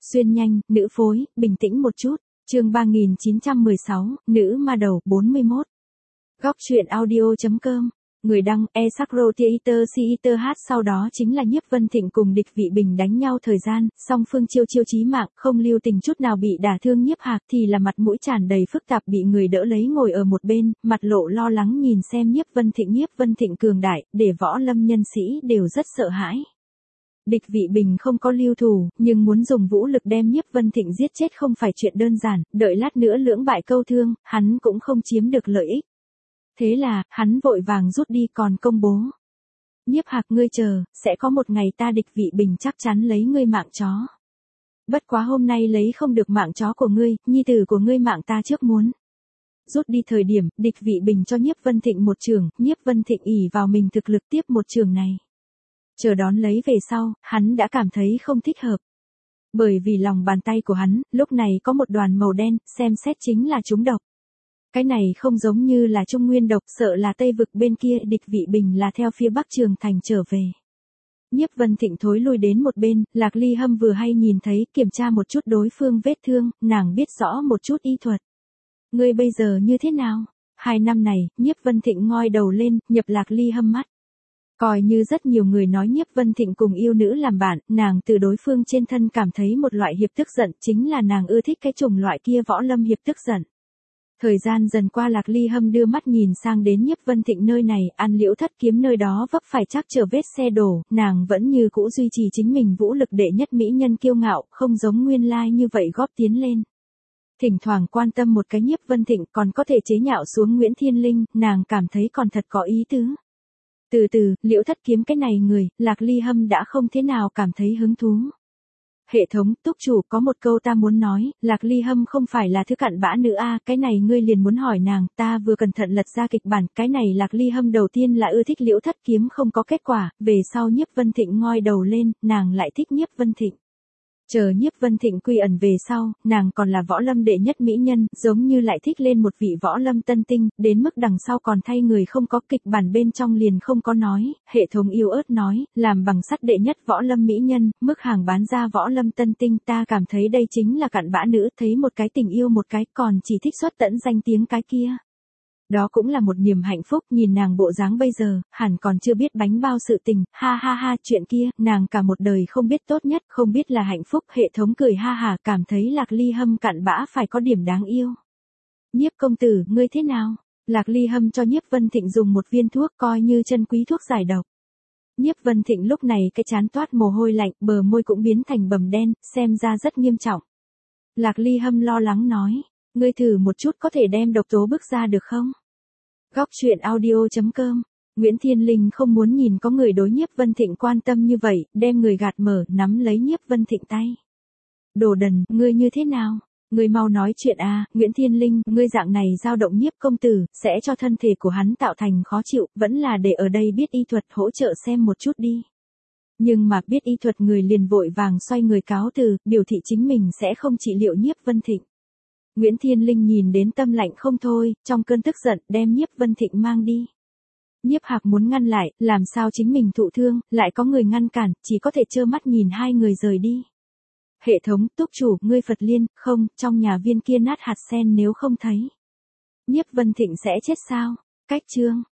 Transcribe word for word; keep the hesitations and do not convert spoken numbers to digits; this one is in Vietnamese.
Xuyên nhanh, nữ phối, bình tĩnh một chút. Chương ba nghìn chín trăm mười sáu, nữ ma đầu, bốn mươi mốt. Góc truyện audio.com. Người đăng, e Sakro Theater Theater hát. Sau đó chính là Nhiếp Vân Thịnh cùng Địch Vị Bình đánh nhau thời gian, song phương chiêu chiêu chí mạng, không lưu tình chút nào bị đả thương Nhiếp Hạc thì là mặt mũi tràn đầy phức tạp bị người đỡ lấy ngồi ở một bên, mặt lộ lo lắng nhìn xem Nhiếp Vân Thịnh. Nhiếp Vân Thịnh cường đại, để võ lâm nhân sĩ đều rất sợ hãi. Địch Vị Bình không có lưu thủ, nhưng muốn dùng vũ lực đem Nhiếp Vân Thịnh giết chết không phải chuyện đơn giản, đợi lát nữa lưỡng bại câu thương, hắn cũng không chiếm được lợi ích. Thế là, hắn vội vàng rút đi còn công bố. Nhiếp Hạc ngươi chờ, sẽ có một ngày ta Địch Vị Bình chắc chắn lấy ngươi mạng chó. Bất quá hôm nay lấy không được mạng chó của ngươi, nhi tử của ngươi mạng ta trước muốn. Rút đi thời điểm, Địch Vị Bình cho Nhiếp Vân Thịnh một trường, Nhiếp Vân Thịnh ỷ vào mình thực lực tiếp một trường này. Chờ đón lấy về sau, hắn đã cảm thấy không thích hợp. Bởi vì lòng bàn tay của hắn, lúc này có một đoàn màu đen, xem xét chính là trúng độc. Cái này không giống như là Trung Nguyên độc, sợ là Tây vực bên kia. Địch Vị Bình là theo phía Bắc Trường Thành trở về. Nhiếp Vân Thịnh thối lui đến một bên, Lạc Ly Hâm vừa hay nhìn thấy, kiểm tra một chút đối phương vết thương, nàng biết rõ một chút y thuật. Ngươi bây giờ như thế nào? Hai năm này, Nhiếp Vân Thịnh ngoi đầu lên, nhập Lạc Ly Hâm mắt. Coi như rất nhiều người nói Nhiếp Vân Thịnh cùng yêu nữ làm bạn, nàng từ đối phương trên thân cảm thấy một loại hiệp tức giận, chính là nàng ưa thích cái chủng loại kia võ lâm hiệp tức giận. Thời gian dần qua, Lạc Ly Hâm đưa mắt nhìn sang đến Nhiếp Vân Thịnh nơi này, An Liễu Thất Kiếm nơi đó vấp phải chắc trở vết xe đổ, nàng vẫn như cũ duy trì chính mình vũ lực đệ nhất mỹ nhân kiêu ngạo, không giống nguyên lai như vậy góp tiến lên. Thỉnh thoảng quan tâm một cái Nhiếp Vân Thịnh, còn có thể chế nhạo xuống Nguyễn Thiên Linh, nàng cảm thấy còn thật có ý tứ. Từ từ, Liễu Thất Kiếm cái này người, Lạc Ly Hâm đã không thế nào cảm thấy hứng thú. Hệ thống, túc chủ có một câu ta muốn nói, Lạc Ly Hâm không phải là thứ cặn bã nữ a, cái này ngươi liền muốn hỏi nàng, ta vừa cẩn thận lật ra kịch bản, cái này Lạc Ly Hâm đầu tiên là ưa thích Liễu Thất Kiếm không có kết quả, về sau Nhiếp Vân Thịnh ngoi đầu lên, nàng lại thích Nhiếp Vân Thịnh. Chờ Nhiếp Vân Thịnh quy ẩn về sau, nàng còn là võ lâm đệ nhất mỹ nhân, giống như lại thích lên một vị võ lâm tân tinh, đến mức đằng sau còn thay người không có, kịch bản bên trong liền không có nói, hệ thống yếu ớt nói, làm bằng sắt đệ nhất võ lâm mỹ nhân, mức hàng bán ra võ lâm tân tinh, ta cảm thấy đây chính là cặn bã nữ, thấy một cái tình yêu một cái, còn chỉ thích xuất tẫn danh tiếng cái kia. Đó cũng là một niềm hạnh phúc, nhìn nàng bộ dáng bây giờ, hẳn còn chưa biết bánh bao sự tình, ha ha ha, chuyện kia, nàng cả một đời không biết tốt nhất, không biết là hạnh phúc. Hệ thống cười ha hả, cảm thấy Lạc Ly Hâm cặn bã phải có điểm đáng yêu. Nhiếp công tử, ngươi thế nào? Lạc Ly Hâm cho Nhiếp Vân Thịnh dùng một viên thuốc coi như chân quý thuốc giải độc. Nhiếp Vân Thịnh lúc này cái trán toát mồ hôi lạnh, bờ môi cũng biến thành bầm đen, xem ra rất nghiêm trọng. Lạc Ly Hâm lo lắng nói, ngươi thử một chút có thể đem độc tố bức ra được không? Góc truyện audio.com. Nguyễn Thiên Linh không muốn nhìn có người đối Nhiếp Vân Thịnh quan tâm như vậy, đem người gạt mở, nắm lấy Nhiếp Vân Thịnh tay. Đồ đần, ngươi như thế nào? Ngươi mau nói chuyện à, Nguyễn Thiên Linh, ngươi dạng này dao động Nhiếp công tử, sẽ cho thân thể của hắn tạo thành khó chịu, vẫn là để ở đây biết y thuật hỗ trợ xem một chút đi. Nhưng mà biết y thuật người liền vội vàng xoay người cáo từ, biểu thị chính mình sẽ không trị liệu Nhiếp Vân Thịnh. Nguyễn Thiên Linh nhìn đến tâm lạnh không thôi, trong cơn tức giận, đem Nhiếp Vân Thịnh mang đi. Nhiếp Hạc muốn ngăn lại, làm sao chính mình thụ thương, lại có người ngăn cản, chỉ có thể trơ mắt nhìn hai người rời đi. Hệ thống, túc chủ, ngươi Phật Liên, không, trong nhà viên kia nát hạt sen nếu không thấy. Nhiếp Vân Thịnh sẽ chết sao? Cách chương.